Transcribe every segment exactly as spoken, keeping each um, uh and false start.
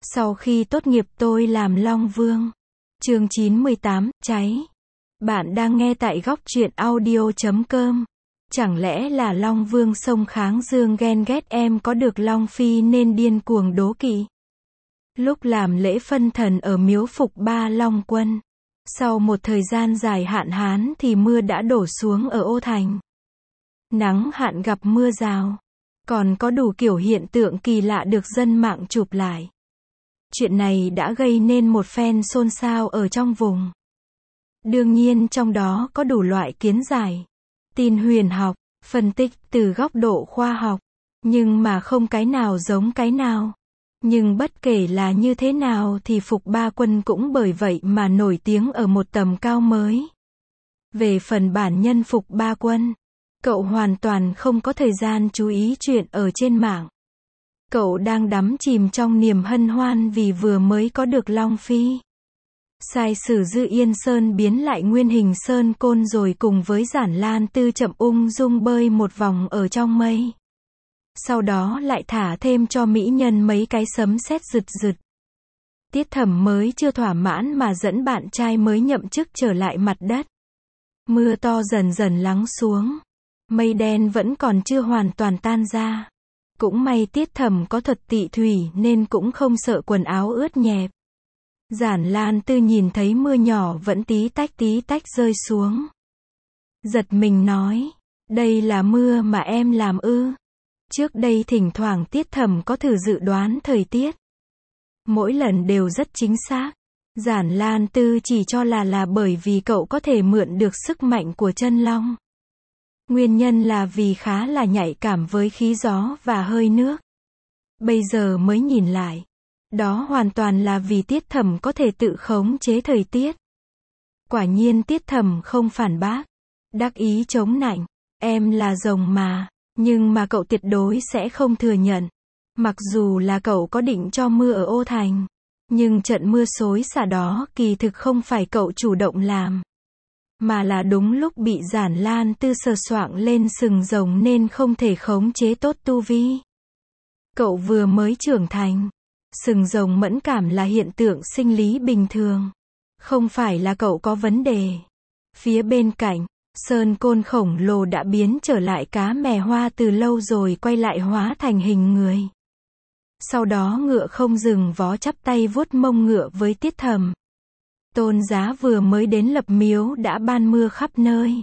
Sau khi tốt nghiệp tôi làm Long Vương. Chương chín mươi tám, cháy. Bạn đang nghe tại góc truyện audio chấm com. Chẳng lẽ là Long Vương sông kháng dương ghen ghét em có được Long Phi nên điên cuồng đố kỵ? Lúc làm lễ phân thần ở miếu Phục Ba Long Quân, sau một thời gian dài hạn hán thì mưa đã đổ xuống ở Ô Thành. Nắng hạn gặp mưa rào. Còn có đủ kiểu hiện tượng kỳ lạ được dân mạng chụp lại. Chuyện này đã gây nên một phen xôn xao ở trong vùng. Đương nhiên trong đó có đủ loại kiến giải, tin huyền học, phân tích từ góc độ khoa học, nhưng mà không cái nào giống cái nào. Nhưng bất kể là như thế nào thì Phục Ba Quân cũng bởi vậy mà nổi tiếng ở một tầm cao mới. Về phần bản nhân Phục Ba Quân, cậu hoàn toàn không có thời gian chú ý chuyện ở trên mạng. Cậu đang đắm chìm trong niềm hân hoan vì vừa mới có được Long Phi. Sai sử Dư Yên Sơn biến lại nguyên hình Sơn Côn rồi cùng với Giản Lan Tư chậm ung dung bơi một vòng ở trong mây. Sau đó lại thả thêm cho mỹ nhân mấy cái sấm sét rực rực. Tiết Thẩm mới chưa thỏa mãn mà dẫn bạn trai mới nhậm chức trở lại mặt đất. Mưa to dần dần lắng xuống. Mây đen vẫn còn chưa hoàn toàn tan ra. Cũng may Tiết Thẩm có thuật tị thủy nên cũng không sợ quần áo ướt nhẹp. Giản Lan Tư nhìn thấy mưa nhỏ vẫn tí tách tí tách rơi xuống. Giật mình nói, đây là mưa mà em làm ư? Trước đây thỉnh thoảng Tiết Thẩm có thử dự đoán thời tiết. Mỗi lần đều rất chính xác. Giản Lan Tư chỉ cho là là bởi vì cậu có thể mượn được sức mạnh của chân long. Nguyên nhân là vì khá là nhạy cảm với khí gió và hơi nước. Bây giờ mới nhìn lại, đó hoàn toàn là vì Tiết Thẩm có thể tự khống chế thời tiết. Quả nhiên Tiết Thẩm không phản bác, đắc ý chống nạnh, em là rồng mà, nhưng mà cậu tuyệt đối sẽ không thừa nhận. Mặc dù là cậu có định cho mưa ở Ô Thành, nhưng trận mưa xối xả đó kỳ thực không phải cậu chủ động làm, mà là đúng lúc bị Giản Lan Tư sờ soạng lên sừng rồng nên không thể khống chế tốt tu vi. Cậu vừa mới trưởng thành, sừng rồng mẫn cảm là hiện tượng sinh lý bình thường, không phải là cậu có vấn đề. Phía bên cạnh, Sơn Côn khổng lồ đã biến trở lại cá mè hoa từ lâu rồi quay lại hóa thành hình người. Sau đó ngựa không dừng vó chắp tay vuốt mông ngựa với Tiết Thẩm. Tôn Giá vừa mới đến lập miếu đã ban mưa khắp nơi.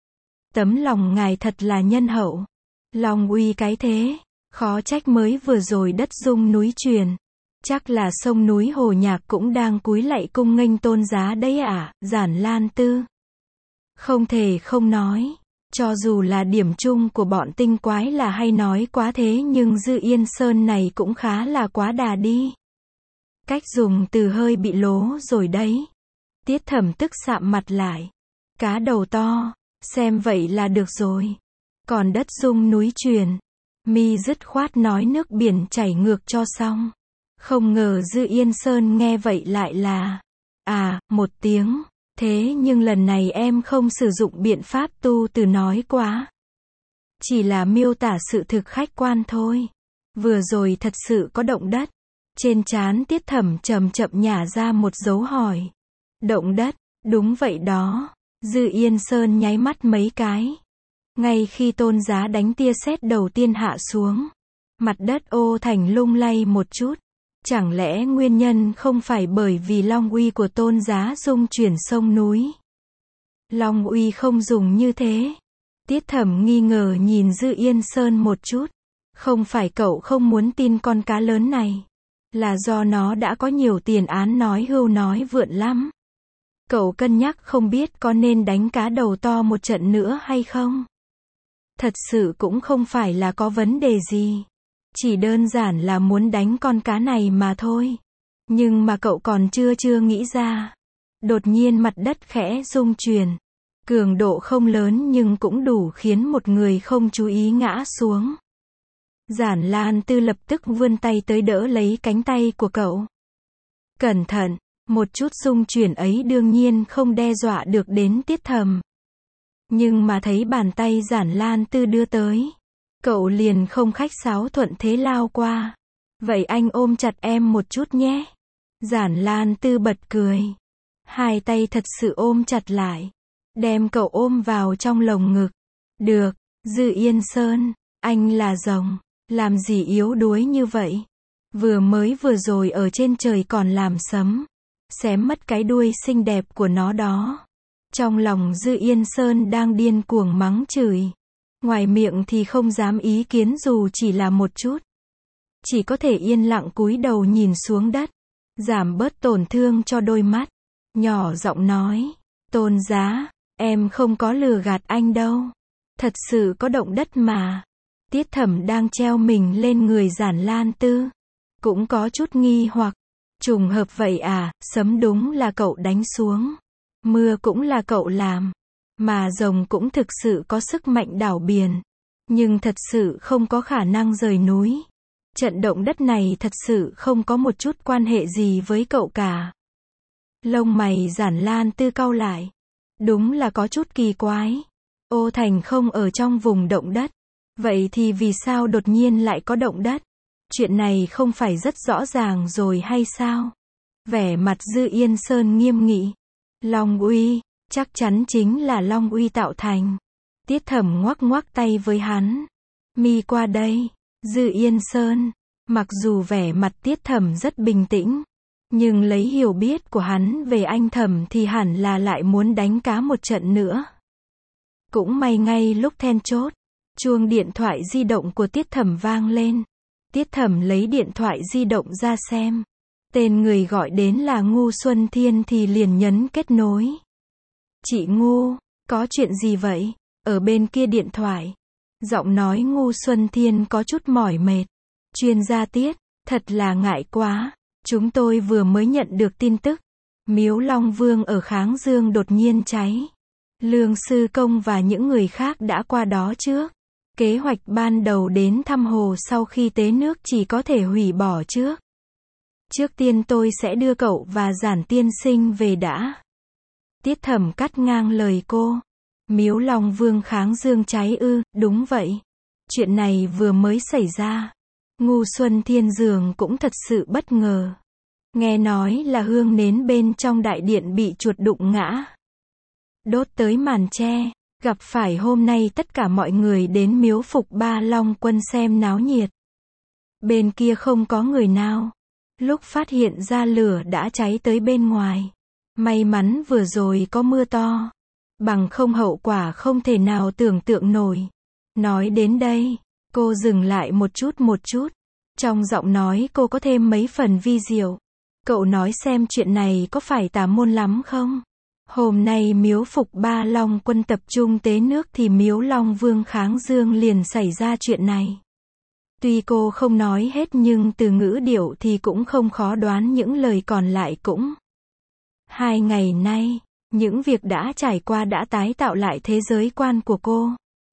Tấm lòng ngài thật là nhân hậu. Long uy cái thế, khó trách mới vừa rồi đất rung núi chuyển. Chắc là sông núi Hồ Nhạc cũng đang cúi lạy cung nghênh Tôn Giá đấy à, Giản Lan Tư. Không thể không nói, cho dù là điểm chung của bọn tinh quái là hay nói quá thế nhưng Dư Yên Sơn này cũng khá là quá đà đi. Cách dùng từ hơi bị lố rồi đấy. Tiết Thẩm tức sạm mặt lại. Cá đầu to, xem vậy là được rồi. Còn đất rung núi chuyển, mi dứt khoát nói nước biển chảy ngược cho xong. Không ngờ Dư Yên Sơn nghe vậy lại là, à, một tiếng. Thế nhưng lần này em không sử dụng biện pháp tu từ nói quá. Chỉ là miêu tả sự thực khách quan thôi. Vừa rồi thật sự có động đất. Trên trán Tiết Thẩm chậm chậm nhả ra một dấu hỏi. Động đất, đúng vậy đó. Dư Yên Sơn nháy mắt mấy cái. Ngay khi Tôn Giá đánh tia sét đầu tiên hạ xuống, mặt đất Ô Thành lung lay một chút. Chẳng lẽ nguyên nhân không phải bởi vì long uy của Tôn Giá dung chuyển sông núi? Long uy không dùng như thế. Tiết Thẩm nghi ngờ nhìn Dư Yên Sơn một chút. Không phải cậu không muốn tin con cá lớn này, là do nó đã có nhiều tiền án nói hưu nói vượn lắm. Cậu cân nhắc không biết có nên đánh cá đầu to một trận nữa hay không? Thật sự cũng không phải là có vấn đề gì. Chỉ đơn giản là muốn đánh con cá này mà thôi. Nhưng mà cậu còn chưa chưa nghĩ ra. Đột nhiên mặt đất khẽ rung chuyển. Cường độ không lớn nhưng cũng đủ khiến một người không chú ý ngã xuống. Giản Lan Tư lập tức vươn tay tới đỡ lấy cánh tay của cậu. Cẩn thận, một chút rung chuyển ấy đương nhiên không đe dọa được đến Tiết Thẩm. Nhưng mà thấy bàn tay Giản Lan Tư đưa tới, cậu liền không khách sáo thuận thế lao qua. Vậy anh ôm chặt em một chút nhé. Giản Lan Tư bật cười. Hai tay thật sự ôm chặt lại. Đem cậu ôm vào trong lồng ngực. Được, Dư Yên Sơn, anh là rồng. Làm gì yếu đuối như vậy? Vừa mới vừa rồi ở trên trời còn làm sấm. Xém mất cái đuôi xinh đẹp của nó đó. Trong lòng Dư Yên Sơn đang điên cuồng mắng chửi. Ngoài miệng thì không dám ý kiến dù chỉ là một chút. Chỉ có thể yên lặng cúi đầu nhìn xuống đất. Giảm bớt tổn thương cho đôi mắt. Nhỏ giọng nói. Tôn Giá, em không có lừa gạt anh đâu. Thật sự có động đất mà. Tiết Thẩm đang treo mình lên người Giản Lan Tư. Cũng có chút nghi hoặc. Trùng hợp vậy à, sấm đúng là cậu đánh xuống. Mưa cũng là cậu làm. Mà rồng cũng thực sự có sức mạnh đảo biển. Nhưng thật sự không có khả năng rời núi. Trận động đất này thật sự không có một chút quan hệ gì với cậu cả. Lông mày Giản Lan Tư cau lại. Đúng là có chút kỳ quái. Ô Thành không ở trong vùng động đất. Vậy thì vì sao đột nhiên lại có động đất? Chuyện này không phải rất rõ ràng rồi hay sao? Vẻ mặt Dư Yên Sơn nghiêm nghị. Long uy, chắc chắn chính là Long uy tạo thành. Tiết Thẩm ngoắc ngoắc tay với hắn. Mi qua đây. Dư Yên Sơn. Mặc dù vẻ mặt Tiết Thẩm rất bình tĩnh. Nhưng lấy hiểu biết của hắn về anh Thẩm thì hẳn là lại muốn đánh cá một trận nữa. Cũng may ngay lúc then chốt. Chuông điện thoại di động của Tiết Thẩm vang lên. Tiết Thẩm lấy điện thoại di động ra xem. Tên người gọi đến là Ngu Xuân Thiên thì liền nhấn kết nối. Chị Ngu, có chuyện gì vậy? Ở bên kia điện thoại. Giọng nói Ngu Xuân Thiên có chút mỏi mệt. Chuyên gia Tiết, thật là ngại quá. Chúng tôi vừa mới nhận được tin tức. Miếu Long Vương ở Kháng Dương đột nhiên cháy. Lương Sư Công và những người khác đã qua đó trước. Kế hoạch ban đầu đến thăm hồ sau khi tế nước chỉ có thể hủy bỏ trước. Trước tiên tôi sẽ đưa cậu và Giản tiên sinh về đã. Tiết Thẩm cắt ngang lời cô. Miếu Long Vương Kháng Dương cháy ư? Đúng vậy. Chuyện này vừa mới xảy ra. Ngu Xuân Thiên Dường cũng thật sự bất ngờ. Nghe nói là hương nến bên trong đại điện bị chuột đụng ngã. Đốt tới màn tre. Gặp phải hôm nay tất cả mọi người đến miếu Phục Ba Long Quân xem náo nhiệt. Bên kia không có người nào. Lúc phát hiện ra lửa đã cháy tới bên ngoài. May mắn vừa rồi có mưa to. Bằng không hậu quả không thể nào tưởng tượng nổi. Nói đến đây, cô dừng lại một chút một chút. Trong giọng nói cô có thêm mấy phần vi diệu. Cậu nói xem chuyện này có phải tà môn lắm không? Hôm nay miếu Phục Ba Long Quân tập trung tế nước thì miếu Long Vương Kháng Dương liền xảy ra chuyện này. Tuy cô không nói hết nhưng từ ngữ điệu thì cũng không khó đoán những lời còn lại cũng. Hai ngày nay, những việc đã trải qua đã tái tạo lại thế giới quan của cô.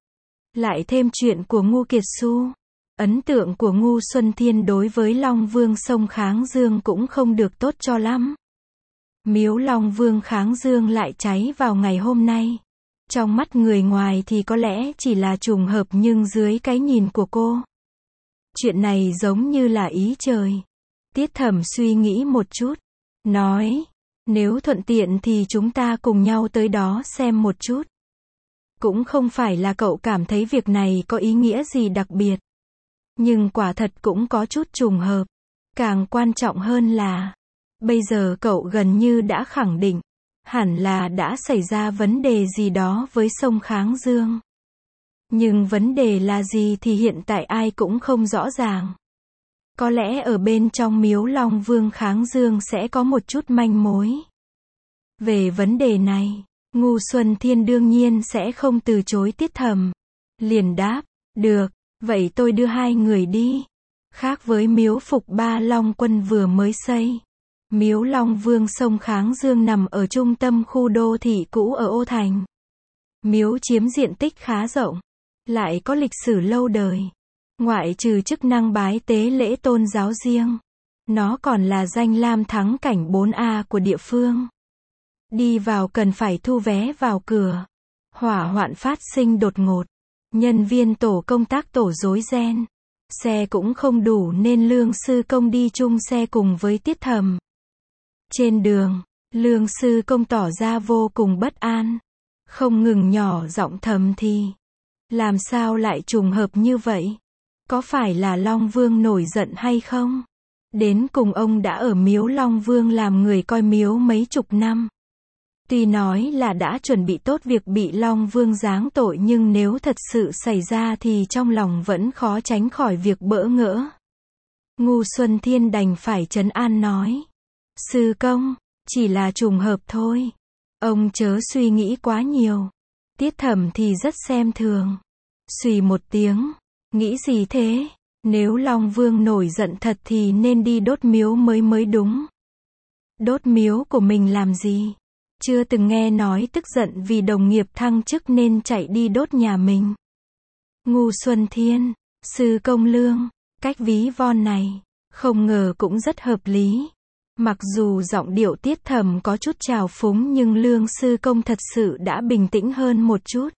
Lại thêm chuyện của Ngu Kiệt Xu. Ấn tượng của Ngu Xuân Thiên đối với Long Vương sông Kháng Dương cũng không được tốt cho lắm. Miếu Long Vương Kháng Dương lại cháy vào ngày hôm nay. Trong mắt người ngoài thì có lẽ chỉ là trùng hợp nhưng dưới cái nhìn của cô. Chuyện này giống như là ý trời. Tiết Thẩm suy nghĩ một chút. Nói, nếu thuận tiện thì chúng ta cùng nhau tới đó xem một chút. Cũng không phải là cậu cảm thấy việc này có ý nghĩa gì đặc biệt. Nhưng quả thật cũng có chút trùng hợp. Càng quan trọng hơn là, bây giờ cậu gần như đã khẳng định, hẳn là đã xảy ra vấn đề gì đó với sông Kháng Dương. Nhưng vấn đề là gì thì hiện tại ai cũng không rõ ràng. Có lẽ ở bên trong miếu Long Vương Kháng Dương sẽ có một chút manh mối. Về vấn đề này, Ngu Xuân Thiên đương nhiên sẽ không từ chối Tiết Thẩm. Liền đáp, được, vậy tôi đưa hai người đi. Khác với miếu Phục Ba Long Quân vừa mới xây. Miếu Long Vương sông Kháng Dương nằm ở trung tâm khu đô thị cũ ở Ô Thành. Miếu chiếm diện tích khá rộng. Lại có lịch sử lâu đời. Ngoại trừ chức năng bái tế lễ tôn giáo riêng. Nó còn là danh lam thắng cảnh bốn A của địa phương. Đi vào cần phải thu vé vào cửa. Hỏa hoạn phát sinh đột ngột. Nhân viên tổ công tác tổ rối ren. Xe cũng không đủ nên Lương Sư Công đi chung xe cùng với Tiết Thẩm. Trên đường, Lương Sư Công tỏ ra vô cùng bất an, không ngừng nhỏ giọng thầm thì. Làm sao lại trùng hợp như vậy? Có phải là Long Vương nổi giận hay không? Đến cùng ông đã ở miếu Long Vương làm người coi miếu mấy chục năm. Tuy nói là đã chuẩn bị tốt việc bị Long Vương giáng tội nhưng nếu thật sự xảy ra thì trong lòng vẫn khó tránh khỏi việc bỡ ngỡ. Ngu Xuân Thiên đành phải trấn an nói. Sư Công, chỉ là trùng hợp thôi. Ông chớ suy nghĩ quá nhiều. Tiết Thẩm thì rất xem thường. Xùy một tiếng. Nghĩ gì thế? Nếu Long Vương nổi giận thật thì nên đi đốt miếu mới mới đúng. Đốt miếu của mình làm gì? Chưa từng nghe nói tức giận vì đồng nghiệp thăng chức nên chạy đi đốt nhà mình. Ngu Xuân Thiên, Sư Công Lương, cách ví von này, không ngờ cũng rất hợp lý. Mặc dù giọng điệu Tiết Thẩm có chút trào phúng nhưng Lương Sư Công thật sự đã bình tĩnh hơn một chút.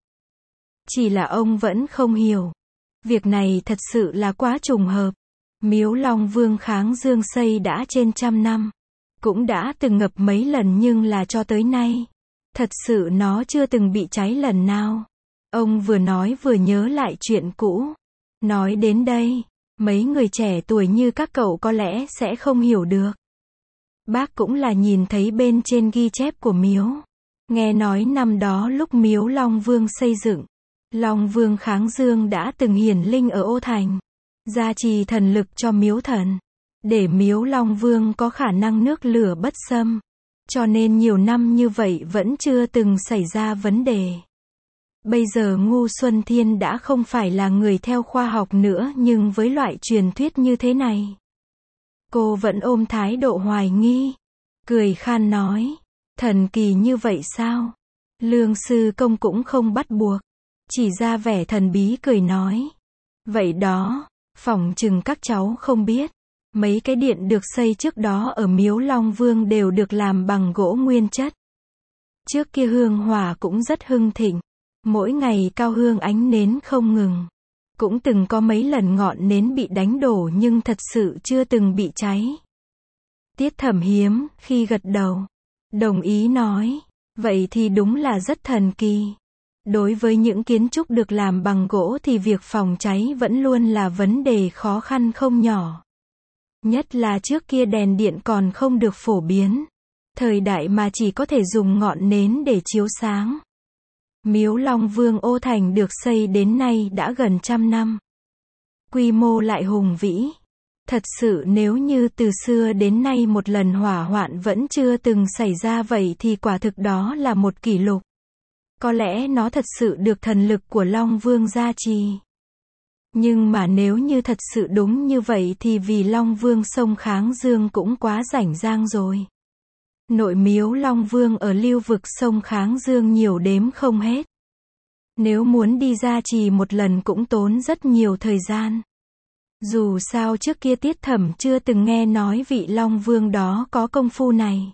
Chỉ là ông vẫn không hiểu. Việc này thật sự là quá trùng hợp. Miếu Long Vương Kháng Dương xây đã trên trăm năm. Cũng đã từng ngập mấy lần nhưng là cho tới nay. Thật sự nó chưa từng bị cháy lần nào. Ông vừa nói vừa nhớ lại chuyện cũ. Nói đến đây, mấy người trẻ tuổi như các cậu có lẽ sẽ không hiểu được. Bác cũng là nhìn thấy bên trên ghi chép của miếu. Nghe nói năm đó lúc miếu Long Vương xây dựng, Long Vương Kháng Dương đã từng hiển linh ở Ô Thành, gia trì thần lực cho miếu thần, để miếu Long Vương có khả năng nước lửa bất xâm. Cho nên nhiều năm như vậy vẫn chưa từng xảy ra vấn đề. Bây giờ Ngu Xuân Thiên đã không phải là người theo khoa học nữa nhưng với loại truyền thuyết như thế này, cô vẫn ôm thái độ hoài nghi. Cười khan nói, thần kỳ như vậy sao? Lương Sư Công cũng không bắt buộc, chỉ ra vẻ thần bí cười nói. Vậy đó, phỏng chừng các cháu không biết. Mấy cái điện được xây trước đó ở miếu Long Vương đều được làm bằng gỗ nguyên chất. Trước kia hương hỏa cũng rất hưng thịnh. Mỗi ngày cao hương ánh nến không ngừng. Cũng từng có mấy lần ngọn nến bị đánh đổ nhưng thật sự chưa từng bị cháy. Tiết Thẩm hiếm khi gật đầu. Đồng ý nói. Vậy thì đúng là rất thần kỳ. Đối với những kiến trúc được làm bằng gỗ thì việc phòng cháy vẫn luôn là vấn đề khó khăn không nhỏ. Nhất là trước kia đèn điện còn không được phổ biến. Thời đại mà chỉ có thể dùng ngọn nến để chiếu sáng. Miếu Long Vương Ô Thành được xây đến nay đã gần trăm năm. Quy mô lại hùng vĩ. Thật sự nếu như từ xưa đến nay một lần hỏa hoạn vẫn chưa từng xảy ra vậy thì quả thực đó là một kỷ lục. Có lẽ nó thật sự được thần lực của Long Vương gia trì. Nhưng mà nếu như thật sự đúng như vậy thì vì Long Vương sông Kháng Dương cũng quá rảnh rang rồi. Nội miếu Long Vương ở lưu vực sông Kháng Dương nhiều đếm không hết. Nếu muốn đi gia trì một lần cũng tốn rất nhiều thời gian. Dù sao trước kia Tiết Thẩm chưa từng nghe nói vị Long Vương đó có công phu này.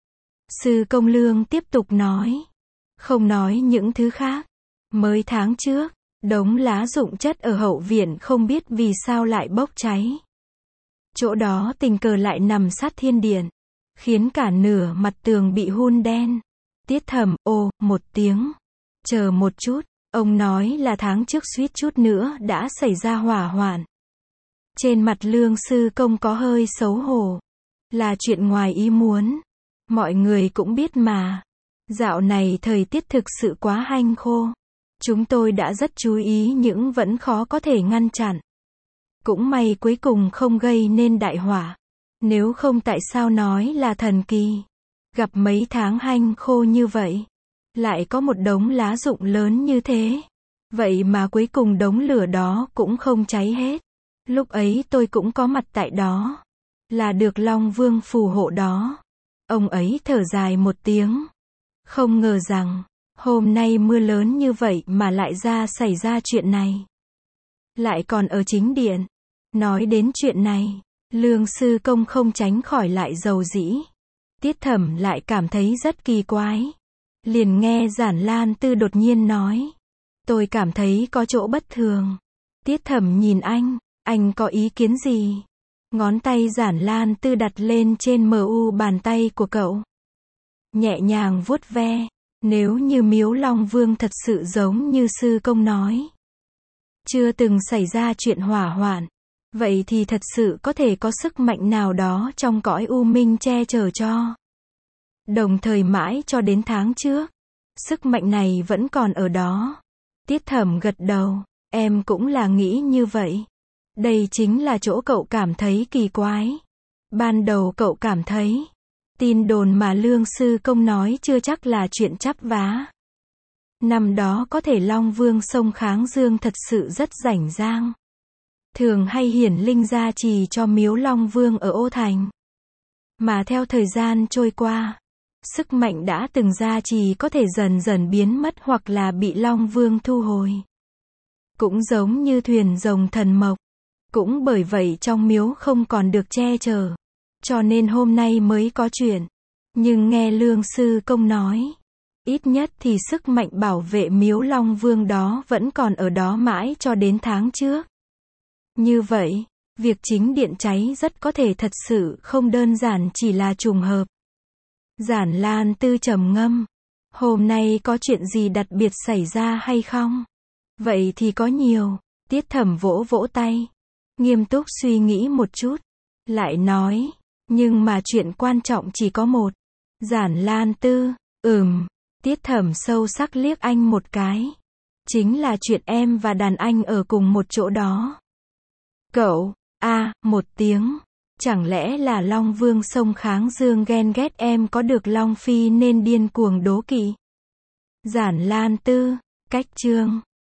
Sư Công Lương tiếp tục nói. Không nói những thứ khác. Mới tháng trước, đống lá dụng chất ở hậu viện không biết vì sao lại bốc cháy. Chỗ đó tình cờ lại nằm sát thiên điện, khiến cả nửa mặt tường bị hun đen. Tiết Thẩm, ồ, một tiếng. Chờ một chút, ông nói là tháng trước suýt chút nữa đã xảy ra hỏa hoạn. Trên mặt Lương Sư Công có hơi xấu hổ. Là chuyện ngoài ý muốn. Mọi người cũng biết mà. Dạo này thời tiết thực sự quá hanh khô. Chúng tôi đã rất chú ý nhưng vẫn khó có thể ngăn chặn. Cũng may cuối cùng không gây nên đại hỏa. Nếu không tại sao nói là thần kỳ. Gặp mấy tháng hanh khô như vậy. Lại có một đống lá rụng lớn như thế. Vậy mà cuối cùng đống lửa đó cũng không cháy hết. Lúc ấy tôi cũng có mặt tại đó. Là được Long Vương phù hộ đó. Ông ấy thở dài một tiếng. Không ngờ rằng, hôm nay mưa lớn như vậy mà lại ra xảy ra chuyện này. Lại còn ở chính điện. Nói đến chuyện này, Lương Sư Công không tránh khỏi lại dầu dĩ. Tiết Thẩm lại cảm thấy rất kỳ quái. Liền nghe Giản Lan Tư đột nhiên nói. Tôi cảm thấy có chỗ bất thường. Tiết Thẩm nhìn anh, Anh có ý kiến gì? Ngón tay Giản Lan Tư đặt lên trên mu bàn tay của cậu. Nhẹ nhàng vuốt ve. Nếu như Miếu Long Vương thật sự giống như sư công nói, chưa từng xảy ra chuyện hỏa hoạn, vậy thì thật sự có thể có sức mạnh nào đó trong cõi u minh che chở cho. Đồng thời mãi cho đến tháng trước, sức mạnh này vẫn còn ở đó. Tiết Thẩm gật đầu, em cũng là nghĩ như vậy. Đây chính là chỗ cậu cảm thấy kỳ quái. Ban đầu cậu cảm thấy, tin đồn mà Lương Sư Công nói chưa chắc là chuyện chắp vá. Năm đó có thể Long Vương sông Kháng Dương thật sự rất rảnh rang. Thường hay hiển linh gia trì cho Miếu Long Vương ở Ô Thành. Mà theo thời gian trôi qua, sức mạnh đã từng gia trì có thể dần dần biến mất hoặc là bị Long Vương thu hồi. Cũng giống như thuyền rồng thần mộc. Cũng bởi vậy trong miếu không còn được che chở. Cho nên hôm nay mới có chuyện. Nhưng nghe Lương Sư Công nói, ít nhất thì sức mạnh bảo vệ Miếu Long Vương đó vẫn còn ở đó mãi cho đến tháng trước. Như vậy, việc chính điện cháy rất có thể thật sự không đơn giản chỉ là trùng hợp. Giản Lan Tư trầm ngâm. Hôm nay có chuyện gì đặc biệt xảy ra hay không? Vậy thì có nhiều. Tiết Thẩm vỗ vỗ tay. Nghiêm túc suy nghĩ một chút. Lại nói. Nhưng mà chuyện quan trọng chỉ có một. Giản Lan Tư. Ừm. Tiết Thẩm sâu sắc liếc anh một cái. Chính là chuyện em và đàn anh ở cùng một chỗ đó. Cậu. A, à, một tiếng. Chẳng lẽ là Long Vương sông Kháng Dương ghen ghét em có được Long Phi nên điên cuồng đố kỵ? Giản Lan Tư. Cách chương.